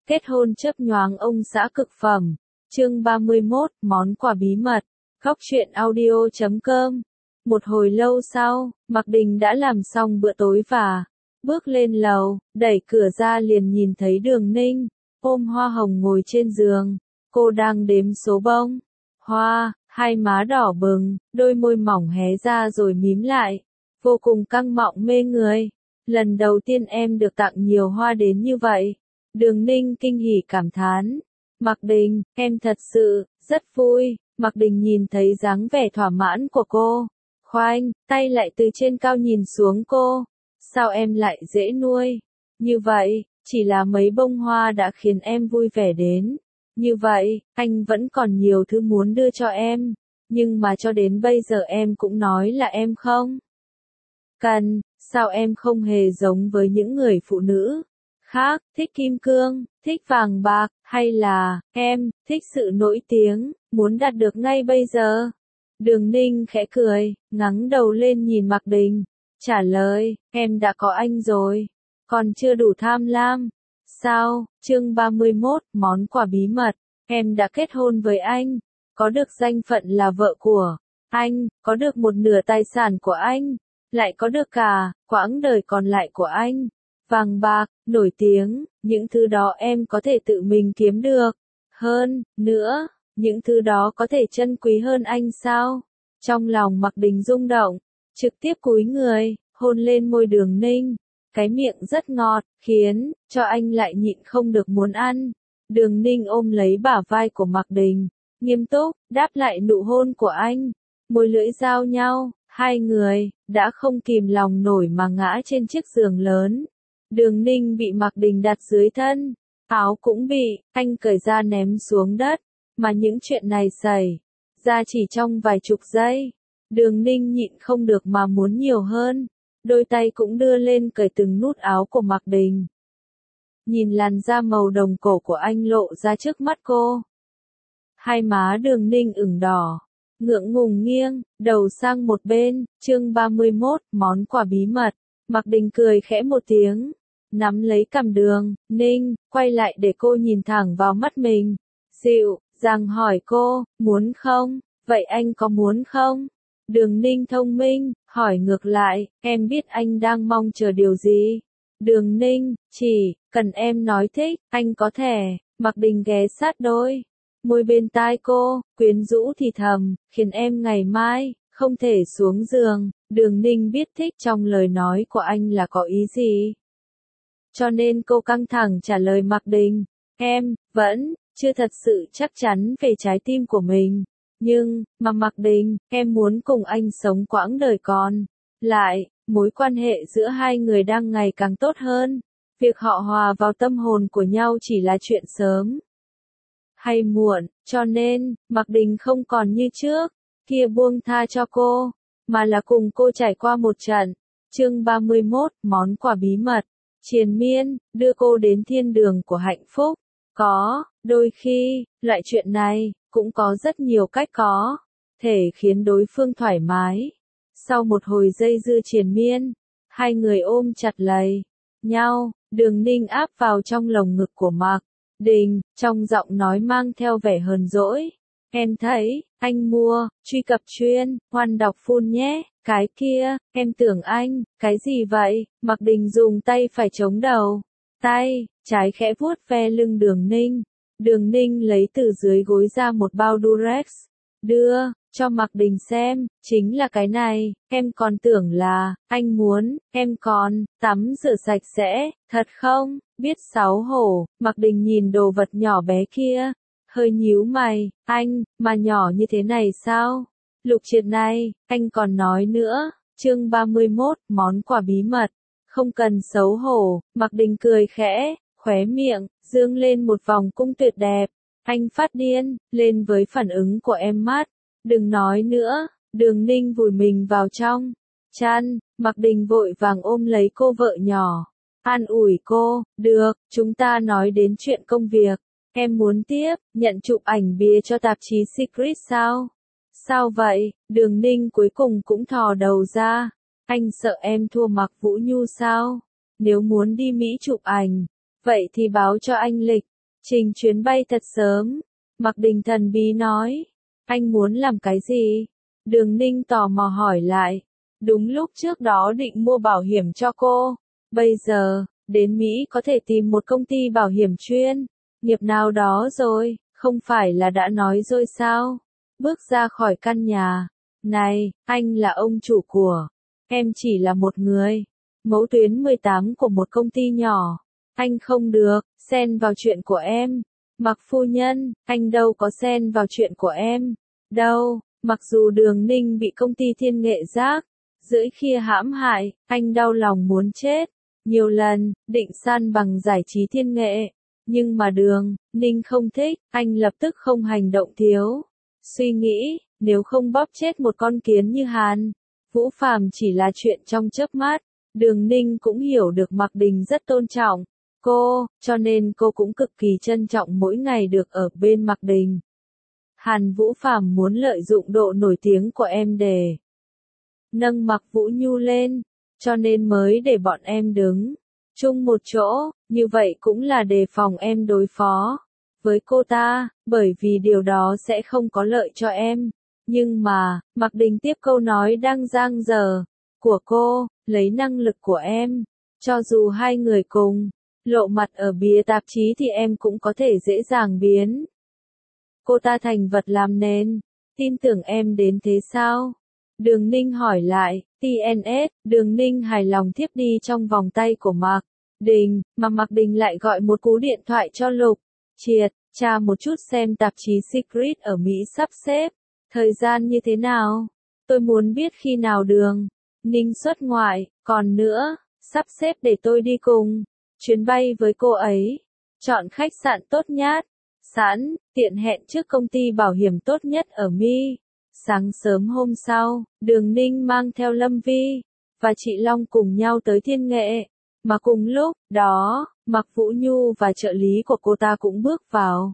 Kết hôn chớp nhoáng ông xã cực phẩm. Chương 31, món quà bí mật. Góc truyện audio.com. Một hồi lâu sau, Mạc Đình đã làm xong bữa tối và bước lên lầu, đẩy cửa ra liền nhìn thấy Đường Ninh, ôm hoa hồng ngồi trên giường. Cô đang đếm số bông hoa, hai má đỏ bừng, đôi môi mỏng hé ra rồi mím lại, vô cùng căng mọng mê người. Lần đầu tiên em được tặng nhiều hoa đến như vậy. Đường Ninh kinh hỉ cảm thán. Mạc Đình, em thật sự rất vui. Mạc Đình nhìn thấy dáng vẻ thỏa mãn của cô, khoanh tay lại từ trên cao nhìn xuống cô. Sao em lại dễ nuôi như vậy? Chỉ là mấy bông hoa đã khiến em vui vẻ đến như vậy. Anh vẫn còn nhiều thứ muốn đưa cho em, nhưng mà cho đến bây giờ em cũng nói là em không cần. Sao em không hề giống với những người phụ nữ khác, thích kim cương, thích vàng bạc, hay là em thích sự nổi tiếng, muốn đạt được ngay bây giờ? Đường Ninh khẽ cười, ngẩng đầu lên nhìn Mạc Đình, trả lời, em đã có anh rồi, còn chưa đủ tham lam sao? Chương 31, món quà bí mật. Em đã kết hôn với anh, có được danh phận là vợ của anh, có được một nửa tài sản của anh, lại có được cả quãng đời còn lại của anh. Vàng bạc, nổi tiếng, những thứ đó em có thể tự mình kiếm được. Hơn nữa, những thứ đó có thể trân quý hơn anh sao? Trong lòng Mạc Đình rung động, trực tiếp cúi người, hôn lên môi Đường Ninh. Cái miệng rất ngọt, khiến cho anh lại nhịn không được muốn ăn. Đường Ninh ôm lấy bả vai của Mạc Đình, nghiêm túc đáp lại nụ hôn của anh. Môi lưỡi giao nhau, hai người đã không kìm lòng nổi mà ngã trên chiếc giường lớn. Đường Ninh bị Mạc Đình đặt dưới thân, áo cũng bị anh cởi ra ném xuống đất, mà những chuyện này xảy ra chỉ trong vài chục giây. Đường Ninh nhịn không được mà muốn nhiều hơn, đôi tay cũng đưa lên cởi từng nút áo của Mạc Đình. Nhìn làn da màu đồng cổ của anh lộ ra trước mắt cô. Hai má Đường Ninh ửng đỏ, ngượng ngùng nghiêng đầu sang một bên. Chương 31, món quà bí mật. Mạc Đình cười khẽ một tiếng, nắm lấy cằm Đường Ninh, quay lại để cô nhìn thẳng vào mắt mình. Dịu dàng hỏi cô, muốn không? Vậy anh có muốn không? Đường Ninh thông minh, hỏi ngược lại, em biết anh đang mong chờ điều gì? Đường Ninh, chỉ cần em nói thích, anh có thể. Mạc Đình ghé sát đôi môi bên tai cô, quyến rũ thì thầm, khiến em ngày mai không thể xuống giường. Đường Ninh biết thích trong lời nói của anh là có ý gì, cho nên cô căng thẳng trả lời Mạc Đình, em vẫn chưa thật sự chắc chắn về trái tim của mình, nhưng mà Mạc Đình, em muốn cùng anh sống quãng đời còn lại. Mối quan hệ giữa hai người đang ngày càng tốt hơn. Việc họ hòa vào tâm hồn của nhau chỉ là chuyện sớm hay muộn, cho nên Mạc Đình không còn như trước kia buông tha cho cô, mà là cùng cô trải qua một trận. Chương 31, món quà bí mật. Triền miên, đưa cô đến thiên đường của hạnh phúc. Có đôi khi, loại chuyện này cũng có rất nhiều cách có thể khiến đối phương thoải mái. Sau một hồi dây dưa triền miên, hai người ôm chặt lấy nhau. Đường Ninh áp vào trong lồng ngực của Mạc Đình, trong giọng nói mang theo vẻ hờn dỗi. Em thấy, anh mua, truy cập chuyên, hoan đọc full nhé, cái kia, em tưởng anh, cái gì vậy? Mạc Đình dùng tay phải chống đầu, tay trái khẽ vuốt ve lưng Đường Ninh. Đường Ninh lấy từ dưới gối ra một bao Durex, đưa cho Mạc Đình xem, chính là cái này, em còn tưởng là anh muốn em còn tắm rửa sạch sẽ, thật không? Biết xấu hổ. Mạc Đình nhìn đồ vật nhỏ bé kia, hơi nhíu mày, anh mà nhỏ như thế này sao? Lục triệt này, anh còn nói nữa. Chương 31, món quà bí mật. Không cần xấu hổ. Mạc Đình cười khẽ, khóe miệng dương lên một vòng cung tuyệt đẹp. Anh phát điên lên với phản ứng của em mắt. Đừng nói nữa. Đường Ninh vùi mình vào trong chăn. Mạc Đình vội vàng ôm lấy cô vợ nhỏ, an ủi cô, được, chúng ta nói đến chuyện công việc. Em muốn tiếp nhận chụp ảnh bìa cho tạp chí Secret sao? Sao vậy? Đường Ninh cuối cùng cũng thò đầu ra. Anh sợ em thua Mạc Vũ Nhu sao? Nếu muốn đi Mỹ chụp ảnh, vậy thì báo cho anh lịch. Trình chuyến bay thật sớm. Mạc Đình thần bí nói. Anh muốn làm cái gì? Đường Ninh tò mò hỏi lại. Đúng lúc trước đó định mua bảo hiểm cho cô. Bây giờ, đến Mỹ có thể tìm một công ty bảo hiểm chuyên nghiệp nào đó rồi, không phải là đã nói rồi sao? Bước ra khỏi căn nhà. Này, anh là ông chủ của. Em chỉ là một người. Mẫu tuyến 18 của một công ty nhỏ. Anh không được xen vào chuyện của em. Mạc phu nhân, anh đâu có xen vào chuyện của em. Đâu, mặc dù Đường Ninh bị công ty Thiên Nghệ Giác Rưỡi Khia hãm hại, anh đau lòng muốn chết. Nhiều lần, định san bằng giải trí Thiên Nghệ. Nhưng mà Đường Ninh không thích, anh lập tức không hành động thiếu. Suy nghĩ, nếu không bóp chết một con kiến như Hàn Vũ Phàm chỉ là chuyện trong chớp mắt. Đường Ninh cũng hiểu được Mạc Đình rất tôn trọng cô, cho nên cô cũng cực kỳ trân trọng mỗi ngày được ở bên Mạc Đình. Hàn Vũ Phàm muốn lợi dụng độ nổi tiếng của em để nâng Mạc Vũ Nhu lên, cho nên mới để bọn em đứng chung một chỗ, như vậy cũng là đề phòng em đối phó với cô ta, bởi vì điều đó sẽ không có lợi cho em. Nhưng mà, Mạc Đình tiếp câu nói đang dang dở của cô, lấy năng lực của em, cho dù hai người cùng lộ mặt ở bìa tạp chí thì em cũng có thể dễ dàng biến cô ta thành vật làm nền. Tin tưởng em đến thế sao? Đường Ninh hỏi lại. TNS, Đường Ninh hài lòng thiếp đi trong vòng tay của Mạc Đình, mà Mạc Đình lại gọi một cú điện thoại cho Lục Triệt, tra một chút xem tạp chí Secret ở Mỹ sắp xếp thời gian như thế nào. Tôi muốn biết khi nào Đường Ninh xuất ngoại, còn nữa, sắp xếp để tôi đi cùng chuyến bay với cô ấy. Chọn khách sạn tốt nhất, sẵn, tiện hẹn trước công ty bảo hiểm tốt nhất ở Mỹ. Sáng sớm hôm sau, Đường Ninh mang theo Lâm Vi và chị Long cùng nhau tới Thiên Nghệ, mà cùng lúc đó, Mạc Vũ Nhu và trợ lý của cô ta cũng bước vào.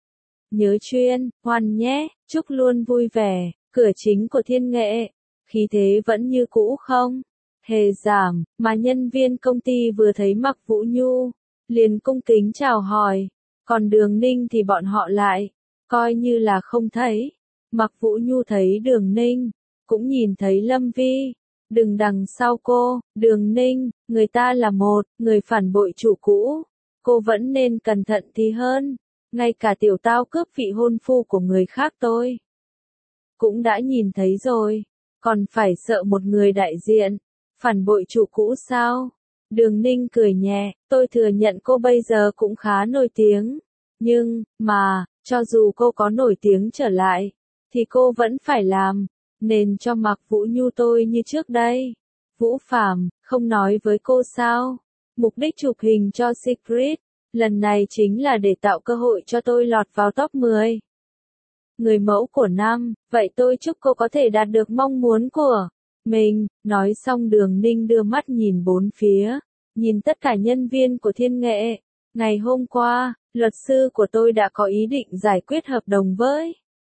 Nhớ chuyên, hoan nhé, chúc luôn vui vẻ. Cửa chính của Thiên Nghệ, khí thế vẫn như cũ không hề giảm, mà nhân viên công ty vừa thấy Mạc Vũ Nhu, liền cung kính chào hỏi, còn Đường Ninh thì bọn họ lại coi như là không thấy. Mạc Vũ Nhu thấy Đường Ninh, cũng nhìn thấy Lâm Vi, đứng đằng sau cô. Đường Ninh, người ta là một người phản bội chủ cũ, cô vẫn nên cẩn thận thì hơn. Ngay cả tiểu tao cướp vị hôn phu của người khác tôi cũng đã nhìn thấy rồi, còn phải sợ một người đại diện phản bội chủ cũ sao? Đường Ninh cười nhẹ, tôi thừa nhận cô bây giờ cũng khá nổi tiếng, nhưng mà cho dù cô có nổi tiếng trở lại thì cô vẫn phải làm nên cho Mạc Vũ Nhu tôi như trước đây. Vũ Phàm không nói với cô sao? Mục đích chụp hình cho Secret lần này chính là để tạo cơ hội cho tôi lọt vào top 10 người mẫu của năm, vậy tôi chúc cô có thể đạt được mong muốn của mình. Nói xong Đường Ninh đưa mắt nhìn bốn phía, nhìn tất cả nhân viên của Thiên Nghệ. Ngày hôm qua, luật sư của tôi đã có ý định giải quyết hợp đồng với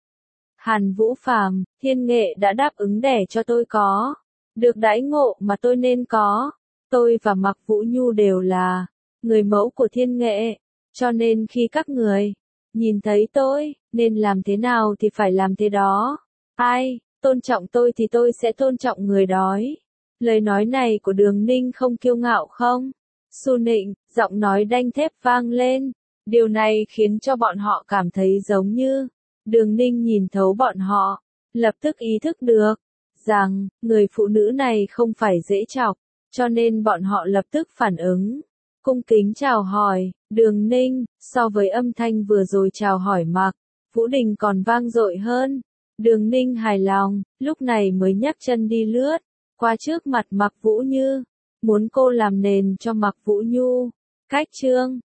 Hàn Vũ Phàm, Thiên Nghệ đã đáp ứng để cho tôi có được đãi ngộ mà tôi nên có. Tôi và Mạc Vũ Nhu đều là người mẫu của Thiên Nghệ, cho nên khi các người nhìn thấy tôi nên làm thế nào thì phải làm thế đó. Ai tôn trọng tôi thì tôi sẽ tôn trọng người đó. Lời nói này của Đường Ninh không kiêu ngạo không su nịnh, giọng nói đanh thép vang lên. Điều này khiến cho bọn họ cảm thấy giống như Đường Ninh nhìn thấu bọn họ, lập tức ý thức được rằng người phụ nữ này không phải dễ chọc, cho nên bọn họ lập tức phản ứng, cung kính chào hỏi. Đường Ninh, so với âm thanh vừa rồi chào hỏi Mạc Vũ Đình còn vang dội hơn. Đường Ninh hài lòng, lúc này mới nhấc chân đi lướt qua trước mặt Mạc Vũ Như, muốn cô làm nền cho Mạc Vũ Nhu. Cách chương